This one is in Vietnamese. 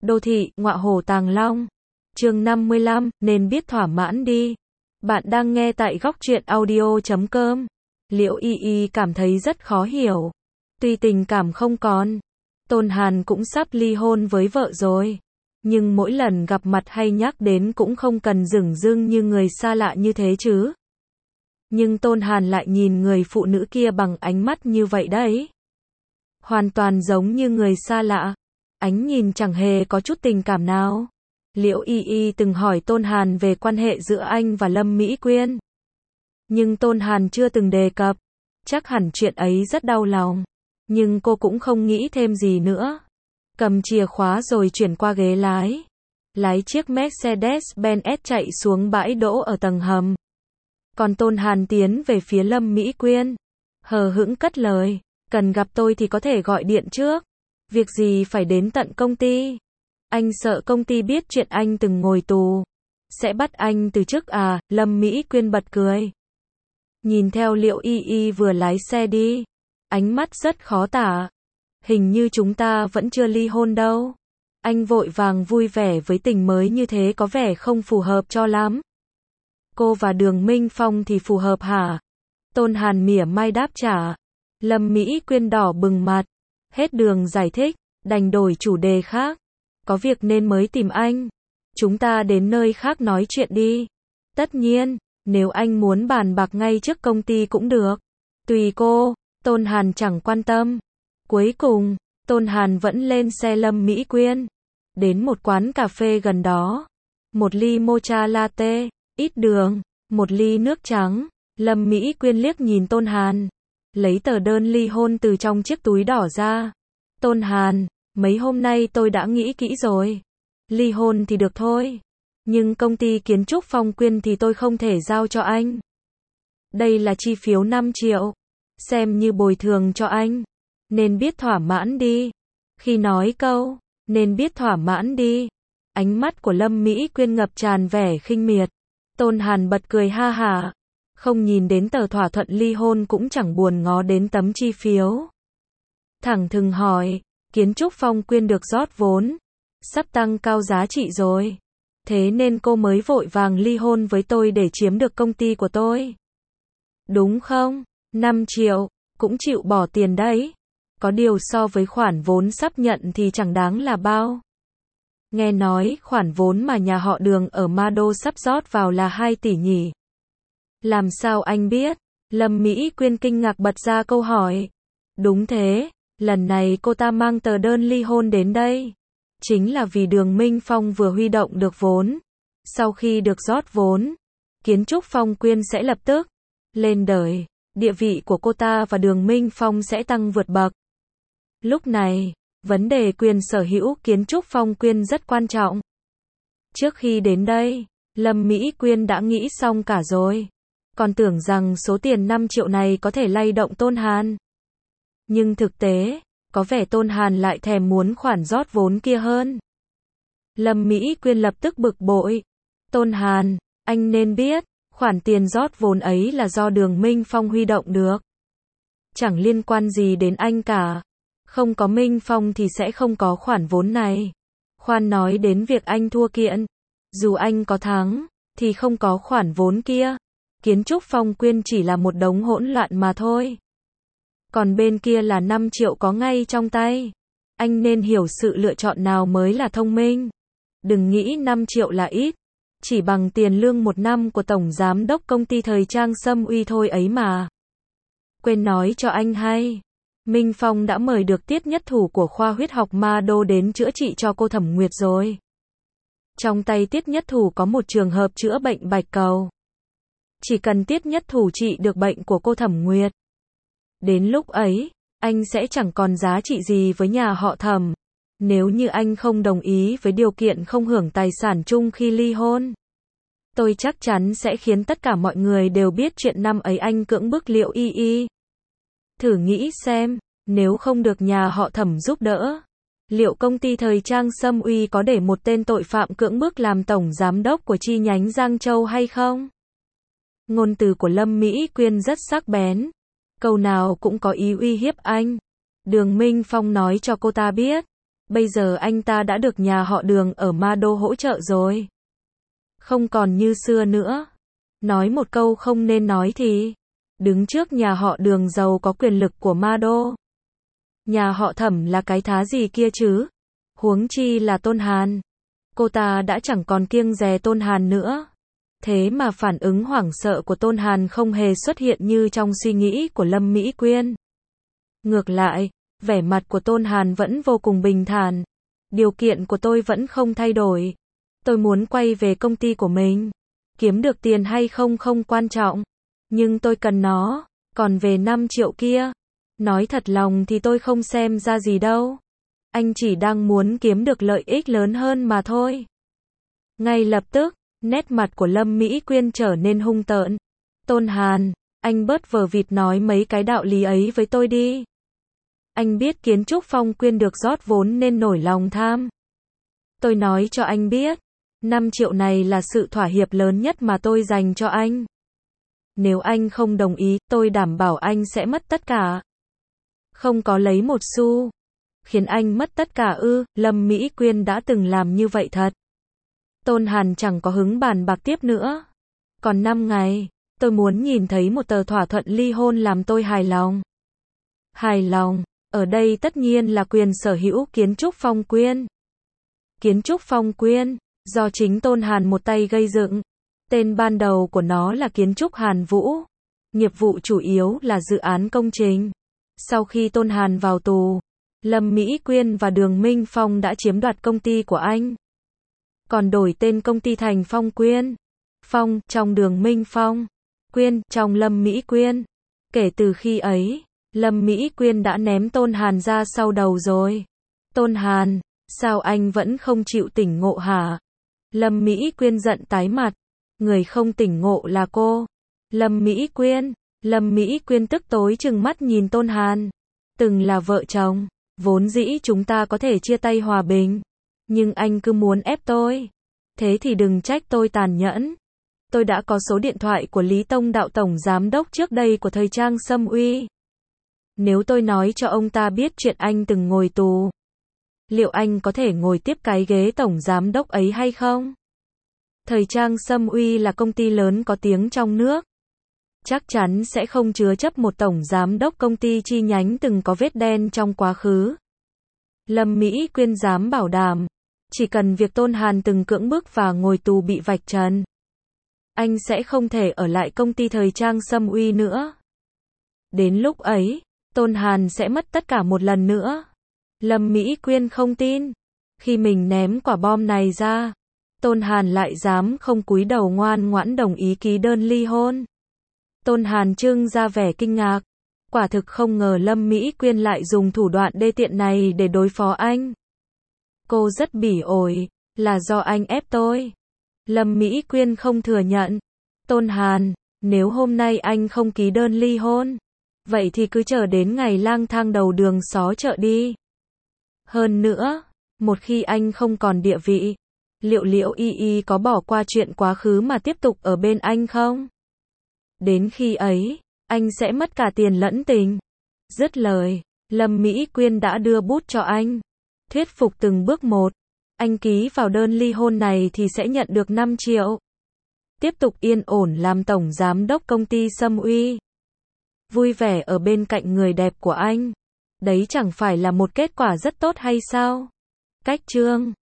Đô thị, ngọa hổ tàng long. Chương 55, nên biết thỏa mãn đi. Bạn đang nghe tại góc truyện audio.com. Liễu Y Y cảm thấy rất khó hiểu. Tuy tình cảm không còn, Tôn Hàn cũng sắp ly hôn với vợ rồi. Nhưng mỗi lần gặp mặt hay nhắc đến cũng không cần dửng dưng như người xa lạ như thế chứ. Nhưng Tôn Hàn lại nhìn người phụ nữ kia bằng ánh mắt như vậy đấy. Hoàn toàn giống như người xa lạ. Ánh nhìn chẳng hề có chút tình cảm nào. Liễu Y Y từng hỏi Tôn Hàn về quan hệ giữa anh và Lâm Mỹ Quyên. Nhưng Tôn Hàn chưa từng đề cập. Chắc hẳn chuyện ấy rất đau lòng. Nhưng cô cũng không nghĩ thêm gì nữa. Cầm chìa khóa rồi chuyển qua ghế lái. Lái chiếc Mercedes-Benz S chạy xuống bãi đỗ ở tầng hầm. Còn Tôn Hàn tiến về phía Lâm Mỹ Quyên. Hờ hững cất lời. Cần gặp tôi thì có thể gọi điện trước. Việc gì phải đến tận công ty? Anh sợ công ty biết chuyện anh từng ngồi tù. Sẽ bắt anh từ chức à? Lâm Mỹ Quyên bật cười. Nhìn theo Liễu Y Y vừa lái xe đi. Ánh mắt rất khó tả. Hình như chúng ta vẫn chưa ly hôn đâu. Anh vội vàng vui vẻ với tình mới như thế có vẻ không phù hợp cho lắm. Cô và Đường Minh Phong thì phù hợp hả? Tôn Hàn mỉa mai đáp trả. Lâm Mỹ Quyên đỏ bừng mặt. Hết đường giải thích, đành đổi chủ đề khác. Có việc nên mới tìm anh. Chúng ta đến nơi khác nói chuyện đi. Tất nhiên, nếu anh muốn bàn bạc ngay trước công ty cũng được. Tùy cô, Tôn Hàn chẳng quan tâm. Cuối cùng, Tôn Hàn vẫn lên xe Lâm Mỹ Quyên. Đến một quán cà phê gần đó. Một ly mocha latte, ít đường, một ly nước trắng. Lâm Mỹ Quyên liếc nhìn Tôn Hàn. Lấy tờ đơn ly hôn từ trong chiếc túi đỏ ra. Tôn Hàn, mấy hôm nay tôi đã nghĩ kỹ rồi. Ly hôn thì được thôi. Nhưng công ty kiến trúc Phong Quyên thì tôi không thể giao cho anh. Đây là chi phiếu 5 triệu. Xem như bồi thường cho anh. Nên biết thỏa mãn đi. Khi nói câu, nên biết thỏa mãn đi. Ánh mắt của Lâm Mỹ Quyên ngập tràn vẻ khinh miệt. Tôn Hàn bật cười ha hả. Không nhìn đến tờ thỏa thuận ly hôn cũng chẳng buồn ngó đến tấm chi phiếu. Thẳng thừng hỏi, kiến trúc Phong Quyên được rót vốn. Sắp tăng cao giá trị rồi. Thế nên cô mới vội vàng ly hôn với tôi để chiếm được công ty của tôi. Đúng không? 5 triệu, cũng chịu bỏ tiền đấy. Có điều so với khoản vốn sắp nhận thì chẳng đáng là bao. Nghe nói khoản vốn mà nhà họ Đường ở Ma Đô sắp rót vào là 2 tỷ nhỉ? Làm sao anh biết? Lâm Mỹ Quyên kinh ngạc bật ra câu hỏi. Đúng thế, lần này cô ta mang tờ đơn ly hôn đến đây. Chính là vì Đường Minh Phong vừa huy động được vốn. Sau khi được rót vốn, kiến trúc Phong Quyên sẽ lập tức lên đời. Địa vị của cô ta và Đường Minh Phong sẽ tăng vượt bậc. Lúc này, vấn đề quyền sở hữu kiến trúc Phong Quyên rất quan trọng. Trước khi đến đây, Lâm Mỹ Quyên đã nghĩ xong cả rồi. Còn tưởng rằng số tiền 5 triệu này có thể lay động Tôn Hàn. Nhưng thực tế, có vẻ Tôn Hàn lại thèm muốn khoản rót vốn kia hơn. Lâm Mỹ Quyên lập tức bực bội. Tôn Hàn, anh nên biết, khoản tiền rót vốn ấy là do Đường Minh Phong huy động được. Chẳng liên quan gì đến anh cả. Không có Minh Phong thì sẽ không có khoản vốn này. Khoan nói đến việc anh thua kiện. Dù anh có thắng, thì không có khoản vốn kia. Kiến trúc Phong Quyên chỉ là một đống hỗn loạn mà thôi. Còn bên kia là 5 triệu có ngay trong tay. Anh nên hiểu sự lựa chọn nào mới là thông minh. Đừng nghĩ 5 triệu là ít. Chỉ bằng tiền lương 1 năm của Tổng Giám đốc công ty thời trang Sâm Uy thôi ấy mà. Quên nói cho anh hay. Minh Phong đã mời được Tiết Nhất Thủ của khoa huyết học Ma Đô đến chữa trị cho cô Thẩm Nguyệt rồi. Trong tay Tiết Nhất Thủ có một trường hợp chữa bệnh bạch cầu. Chỉ cần Tiết Nhất Thủ trị được bệnh của cô Thẩm Nguyệt. Đến lúc ấy, anh sẽ chẳng còn giá trị gì với nhà họ Thẩm. Nếu như anh không đồng ý với điều kiện không hưởng tài sản chung khi ly hôn. Tôi chắc chắn sẽ khiến tất cả mọi người đều biết chuyện năm ấy anh cưỡng bức Liễu Y Y. Thử nghĩ xem, nếu không được nhà họ Thẩm giúp đỡ, liệu công ty thời trang Sâm Uy có để một tên tội phạm cưỡng bức làm tổng giám đốc của chi nhánh Giang Châu hay không? Ngôn từ của Lâm Mỹ Quyên rất sắc bén. Câu nào cũng có ý uy hiếp anh. Đường Minh Phong nói cho cô ta biết, Bây giờ anh ta đã được nhà họ Đường ở Ma Đô hỗ trợ rồi. Không còn như xưa nữa. Nói một câu không nên nói thì đứng trước nhà họ Đường giàu có quyền lực của Ma Đô. Nhà họ Thẩm là cái thá gì kia chứ? Huống chi là Tôn Hàn. Cô ta đã chẳng còn kiêng dè Tôn Hàn nữa. Thế mà phản ứng hoảng sợ của Tôn Hàn không hề xuất hiện như trong suy nghĩ của Lâm Mỹ Quyên. Ngược lại, vẻ mặt của Tôn Hàn vẫn vô cùng bình thản. Điều kiện của tôi vẫn không thay đổi. Tôi muốn quay về công ty của mình. Kiếm được tiền hay không không quan trọng. Nhưng tôi cần nó. Còn về 5 triệu kia, nói thật lòng thì tôi không xem ra gì đâu. Anh chỉ đang muốn kiếm được lợi ích lớn hơn mà thôi. Ngay lập tức, nét mặt của Lâm Mỹ Quyên trở nên hung tợn. Tôn Hàn, anh bớt vờ vịt nói mấy cái đạo lý ấy với tôi đi. Anh biết Kiến Trúc Phong Quyên được rót vốn nên nổi lòng tham. Tôi nói cho anh biết, 5 triệu này là sự thỏa hiệp lớn nhất mà tôi dành cho anh. Nếu anh không đồng ý, tôi đảm bảo anh sẽ mất tất cả. Không có lấy một xu. Khiến anh mất tất cả ư? Lâm Mỹ Quyên đã từng làm như vậy thật. Tôn Hàn chẳng có hứng bàn bạc tiếp nữa. Còn 5 ngày, tôi muốn nhìn thấy một tờ thỏa thuận ly hôn làm tôi hài lòng. Hài lòng, ở đây tất nhiên là quyền sở hữu Kiến Trúc Phong Quyên. Kiến Trúc Phong Quyên, do chính Tôn Hàn một tay gây dựng. Tên ban đầu của nó là Kiến Trúc Hàn Vũ. Nghiệp vụ chủ yếu là dự án công trình. Sau khi Tôn Hàn vào tù, Lâm Mỹ Quyên và Đường Minh Phong đã chiếm đoạt công ty của anh. Còn đổi tên công ty thành Phong Quyên. Phong trong Đường Minh Phong, Quyên trong Lâm Mỹ Quyên. Kể từ khi ấy, Lâm Mỹ Quyên đã ném Tôn Hàn ra sau đầu rồi. Tôn Hàn, sao anh vẫn không chịu tỉnh ngộ hả? Lâm Mỹ Quyên giận tái mặt. Người không tỉnh ngộ là cô. Lâm Mỹ Quyên. Lâm Mỹ Quyên tức tối trừng mắt nhìn Tôn Hàn. Từng là vợ chồng, vốn dĩ chúng ta có thể chia tay hòa bình. Nhưng anh cứ muốn ép tôi. Thế thì đừng trách tôi tàn nhẫn. Tôi đã có số điện thoại của Lý Tông Đạo tổng giám đốc trước đây của thời trang Sâm Uy. Nếu tôi nói cho ông ta biết chuyện anh từng ngồi tù, liệu anh có thể ngồi tiếp cái ghế tổng giám đốc ấy hay không? Thời trang Sâm Uy là công ty lớn có tiếng trong nước. Chắc chắn sẽ không chứa chấp một tổng giám đốc công ty chi nhánh từng có vết đen trong quá khứ. Lâm Mỹ Quyên dám bảo đảm, chỉ cần việc Tôn Hàn từng cưỡng bức và ngồi tù bị vạch trần, anh sẽ không thể ở lại công ty thời trang Sâm Uy nữa. Đến lúc ấy, Tôn Hàn sẽ mất tất cả một lần nữa. Lâm Mỹ Quyên không tin. Khi mình ném quả bom này ra, Tôn Hàn lại dám không cúi đầu ngoan ngoãn đồng ý ký đơn ly hôn. Tôn Hàn trưng ra vẻ kinh ngạc. Quả thực không ngờ Lâm Mỹ Quyên lại dùng thủ đoạn đê tiện này để đối phó anh. Cô rất bỉ ổi, là do anh ép tôi. Lâm Mỹ Quyên không thừa nhận. Tôn Hàn, nếu hôm nay anh không ký đơn ly hôn, vậy thì cứ chờ đến ngày lang thang đầu đường xó chợ đi. Hơn nữa, một khi anh không còn địa vị, liệu Liễu Y Y có bỏ qua chuyện quá khứ mà tiếp tục ở bên anh không? Đến khi ấy, anh sẽ mất cả tiền lẫn tình. Dứt lời, Lâm Mỹ Quyên đã đưa bút cho anh. Thuyết phục từng bước một. Anh ký vào đơn ly hôn này thì sẽ nhận được 5 triệu. Tiếp tục yên ổn làm tổng giám đốc công ty Sâm Uy. Vui vẻ ở bên cạnh người đẹp của anh. Đấy chẳng phải là một kết quả rất tốt hay sao? Cách chương